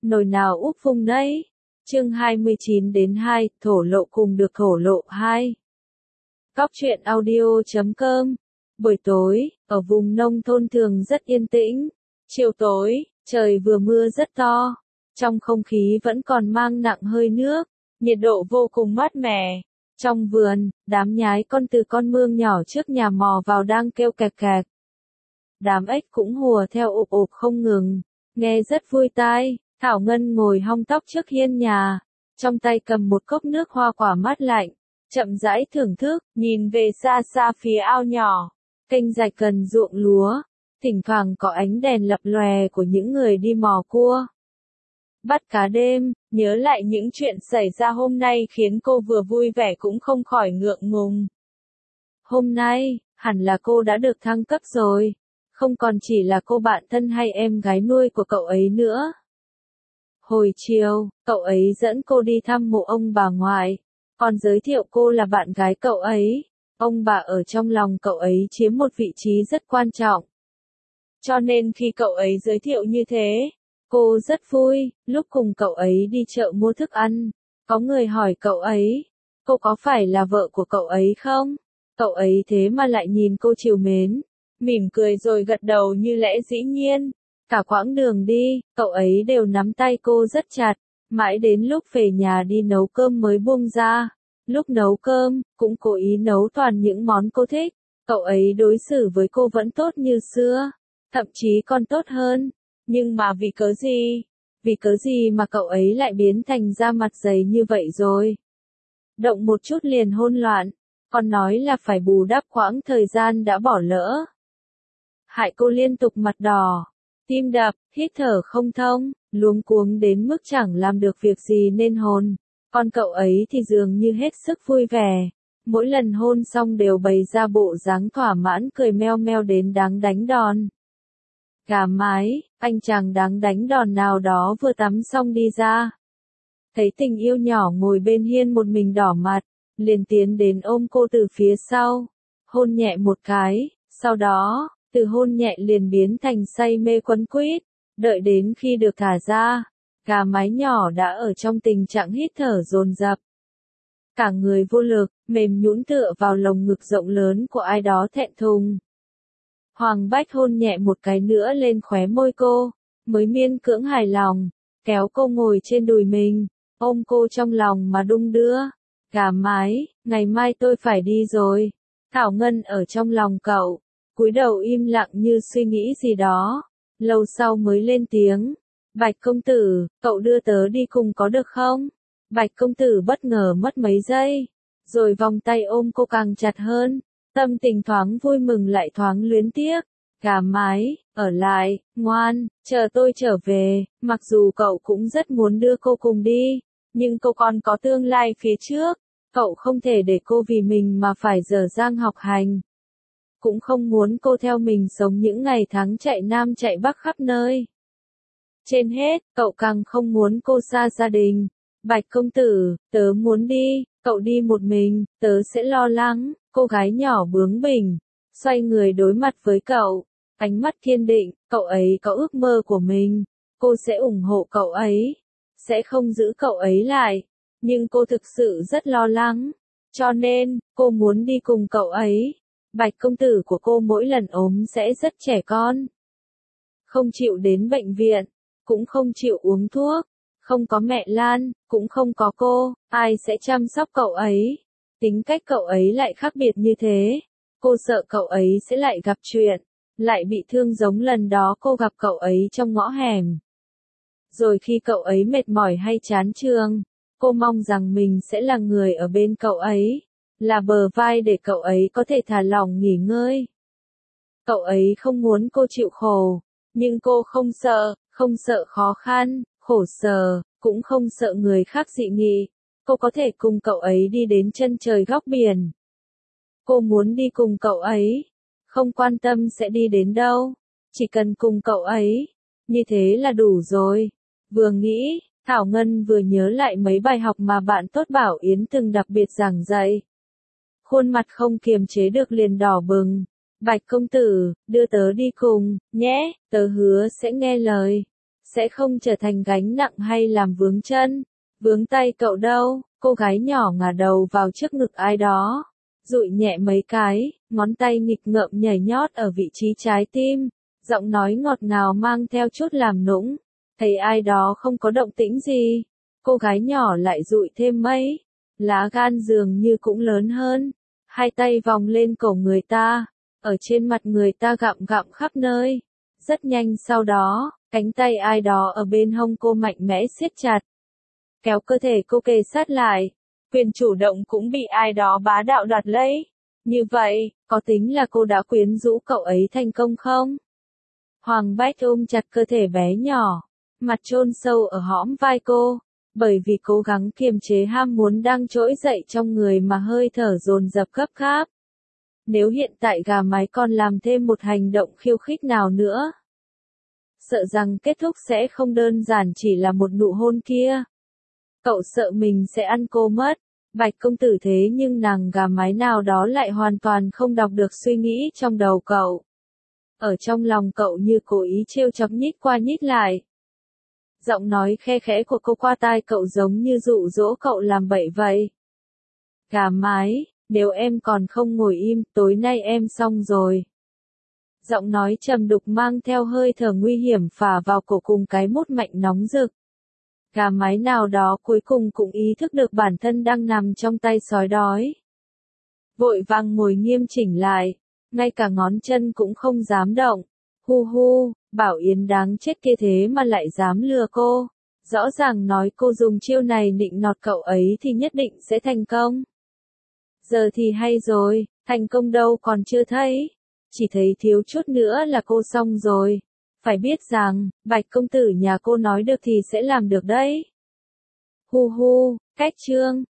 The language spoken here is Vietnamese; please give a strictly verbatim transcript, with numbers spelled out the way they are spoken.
nồi nào úp vung nấy. Chương hai mươi chín đến hai, thổ lộ cùng được thổ lộ hai. Góc truyện audio chấm com. Buổi tối, ở vùng nông thôn thường rất yên tĩnh. Chiều tối, trời vừa mưa rất to. Trong không khí vẫn còn mang nặng hơi nước, nhiệt độ vô cùng mát mẻ. Trong vườn, đám nhái con từ con mương nhỏ trước nhà mò vào đang kêu kẹt kẹt. Đám ếch cũng hùa theo ộp ộp không ngừng, nghe rất vui tai. Thảo Ngân ngồi hong tóc trước hiên nhà, trong tay cầm một cốc nước hoa quả mát lạnh, chậm rãi thưởng thức, nhìn về xa xa phía ao nhỏ, kênh rạch gần ruộng lúa, thỉnh thoảng có ánh đèn lập lòe của những người đi mò cua. Bắt cá đêm, nhớ lại những chuyện xảy ra hôm nay khiến cô vừa vui vẻ cũng không khỏi ngượng ngùng. Hôm nay, hẳn là cô đã được thăng cấp rồi, không còn chỉ là cô bạn thân hay em gái nuôi của cậu ấy nữa. Hồi chiều, cậu ấy dẫn cô đi thăm mộ ông bà ngoại, còn giới thiệu cô là bạn gái cậu ấy. Ông bà ở trong lòng cậu ấy chiếm một vị trí rất quan trọng. Cho nên khi cậu ấy giới thiệu như thế, cô rất vui. Lúc cùng cậu ấy đi chợ mua thức ăn, có người hỏi cậu ấy, cô có phải là vợ của cậu ấy không? Cậu ấy thế mà lại nhìn cô trìu mến, mỉm cười rồi gật đầu như lẽ dĩ nhiên. Cả quãng đường đi, cậu ấy đều nắm tay cô rất chặt, mãi đến lúc về nhà đi nấu cơm mới buông ra. Lúc nấu cơm, cũng cố ý nấu toàn những món cô thích. Cậu ấy đối xử với cô vẫn tốt như xưa, thậm chí còn tốt hơn. Nhưng mà vì cớ gì? Vì cớ gì mà cậu ấy lại biến thành da mặt dày như vậy rồi? Động một chút liền hôn loạn, còn nói là phải bù đắp quãng thời gian đã bỏ lỡ. Hại cô liên tục mặt đỏ, tim đập, hít thở không thông, luống cuống đến mức chẳng làm được việc gì nên hôn. Còn cậu ấy thì dường như hết sức vui vẻ, mỗi lần hôn xong đều bày ra bộ dáng thỏa mãn cười meo meo đến đáng đánh đòn. Gà mái, anh chàng đáng đánh đòn nào đó vừa tắm xong đi ra. Thấy tình yêu nhỏ ngồi bên hiên một mình đỏ mặt, liền tiến đến ôm cô từ phía sau, hôn nhẹ một cái, sau đó, từ hôn nhẹ liền biến thành say mê quấn quýt, đợi đến khi được thả ra, gà mái nhỏ đã ở trong tình trạng hít thở dồn dập. Cả người vô lực, mềm nhũn tựa vào lồng ngực rộng lớn của ai đó thẹn thùng. Hoàng Bách hôn nhẹ một cái nữa lên khóe môi cô, mới miên cưỡng hài lòng, kéo cô ngồi trên đùi mình, ôm cô trong lòng mà đung đưa. Gà mái, ngày mai tôi phải đi rồi. Thảo Ngân ở trong lòng cậu, cúi đầu im lặng như suy nghĩ gì đó, lâu sau mới lên tiếng. Bạch công tử, cậu đưa tớ đi cùng có được không? Bạch công tử bất ngờ mất mấy giây, rồi vòng tay ôm cô càng chặt hơn, tâm tình thoáng vui mừng lại thoáng luyến tiếc. Gà mái, ở lại, ngoan, chờ tôi trở về. Mặc dù cậu cũng rất muốn đưa cô cùng đi, nhưng cô còn có tương lai phía trước, cậu không thể để cô vì mình mà phải dở dang học hành. Cũng không muốn cô theo mình sống những ngày tháng chạy nam chạy bắc khắp nơi. Trên hết, cậu càng không muốn cô xa gia đình. Bạch công tử, tớ muốn đi, cậu đi một mình, tớ sẽ lo lắng. Cô gái nhỏ bướng bỉnh, xoay người đối mặt với cậu, ánh mắt kiên định. Cậu ấy có ước mơ của mình, cô sẽ ủng hộ cậu ấy, sẽ không giữ cậu ấy lại. Nhưng cô thực sự rất lo lắng, cho nên, cô muốn đi cùng cậu ấy. Bạch công tử của cô mỗi lần ốm sẽ rất trẻ con, không chịu đến bệnh viện, cũng không chịu uống thuốc, không có mẹ Lan, cũng không có cô, ai sẽ chăm sóc cậu ấy? Tính cách cậu ấy lại khác biệt như thế, cô sợ cậu ấy sẽ lại gặp chuyện, lại bị thương giống lần đó cô gặp cậu ấy trong ngõ hẻm. Rồi khi cậu ấy mệt mỏi hay chán trường, cô mong rằng mình sẽ là người ở bên cậu ấy, là bờ vai để cậu ấy có thể thả lỏng nghỉ ngơi. Cậu ấy không muốn cô chịu khổ, nhưng cô không sợ, không sợ khó khăn, khổ sở, cũng không sợ người khác dị nghị. Cô có thể cùng cậu ấy đi đến chân trời góc biển. Cô muốn đi cùng cậu ấy, không quan tâm sẽ đi đến đâu, chỉ cần cùng cậu ấy, như thế là đủ rồi. Vừa nghĩ, Thảo Ngân vừa nhớ lại mấy bài học mà bạn tốt Bảo Yến từng đặc biệt giảng dạy. Khuôn mặt không kiềm chế được liền đỏ bừng. Bạch công tử, đưa tớ đi cùng, nhé, tớ hứa sẽ nghe lời, sẽ không trở thành gánh nặng hay làm vướng chân, vướng tay cậu đâu. Cô gái nhỏ ngả đầu vào trước ngực ai đó, dụi nhẹ mấy cái, ngón tay nghịch ngợm nhảy nhót ở vị trí trái tim, giọng nói ngọt ngào mang theo chút làm nũng. Thấy ai đó không có động tĩnh gì, cô gái nhỏ lại dụi thêm mấy, lá gan dường như cũng lớn hơn, hai tay vòng lên cổ người ta, ở trên mặt người ta gặm gặm khắp nơi. Rất nhanh sau đó, cánh tay ai đó ở bên hông cô mạnh mẽ siết chặt, kéo cơ thể cô kề sát lại, quyền chủ động cũng bị ai đó bá đạo đoạt lấy. Như vậy, có tính là cô đã quyến rũ cậu ấy thành công không? Hoàng Bách ôm chặt cơ thể bé nhỏ, mặt chôn sâu ở hõm vai cô, bởi vì cố gắng kiềm chế ham muốn đang trỗi dậy trong người mà hơi thở dồn dập gấp gáp. Nếu hiện tại gà mái còn làm thêm một hành động khiêu khích nào nữa, sợ rằng kết thúc sẽ không đơn giản chỉ là một nụ hôn kia. Cậu sợ mình sẽ ăn cô mất. Bạch công tử thế nhưng nàng gà mái nào đó lại hoàn toàn không đọc được suy nghĩ trong đầu cậu. Ở trong lòng cậu như cố ý trêu chọc nhích qua nhích lại. Giọng nói khe khẽ của cô qua tai cậu giống như dụ dỗ cậu làm bậy vậy. Gà mái, nếu em còn không ngồi im, tối nay em xong rồi. Giọng nói trầm đục mang theo hơi thở nguy hiểm phả vào cổ cùng cái mút mạnh nóng rực. Gà mái nào đó cuối cùng cũng ý thức được bản thân đang nằm trong tay sói đói. Vội vàng ngồi nghiêm chỉnh lại, ngay cả ngón chân cũng không dám động. Hu hu, Bảo Yến đáng chết kia thế mà lại dám lừa cô. Rõ ràng nói cô dùng chiêu này nịnh nọt cậu ấy thì nhất định sẽ thành công. Giờ thì hay rồi, thành công đâu còn chưa thấy. Chỉ thấy thiếu chút nữa là cô xong rồi. Phải biết rằng, Bạch công tử nhà cô nói được thì sẽ làm được đấy. Hu hu, cách chương.